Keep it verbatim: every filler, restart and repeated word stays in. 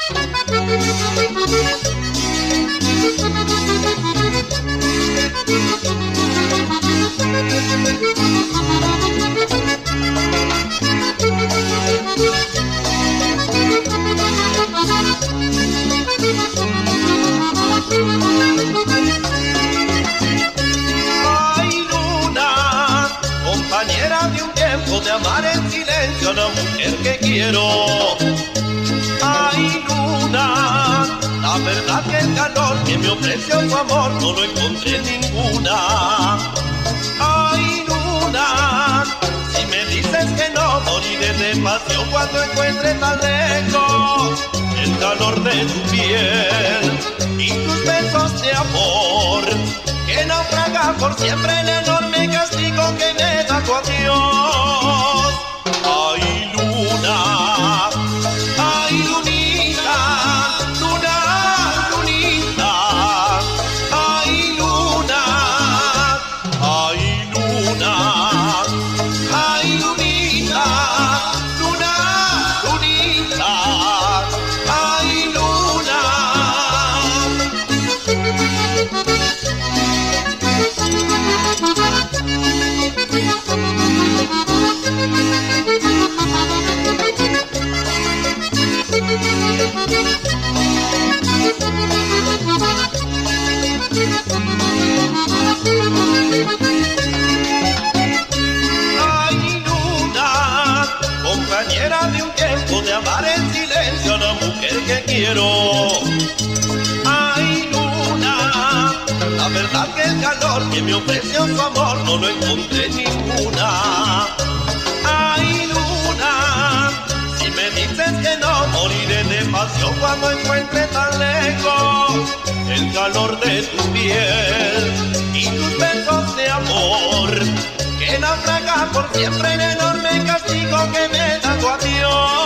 Ay, luna, compañera de un tiempo de amar en silencio a la mujer que quiero. Ay, luna, la verdad que el calor que me ofreció tu amor no lo encontré en ninguna. Ay, luna, si me dices que no, moriré de pasión cuando encuentre tan lejos el calor de tu piel y tus besos de amor, que naufraga por siempre el enorme castigo que me da tu adiós. Ay, luna, ay, lunita, luna, lunita, ay, luna, ay, luna, ay, lunita, luna, lunita, ay, luna. Ay, luna, compañera de un tiempo de amar en silencio a la mujer que quiero. Ay, luna, la verdad que el calor que me ofreció su amor no lo encontré en ninguna. Ay, luna, si me dices que no, moriré de pasión cuando encuentre tan lejos el calor de tu piel y tus besos de amor, que naufraga por siempre el enorme castigo que me da tu adiós.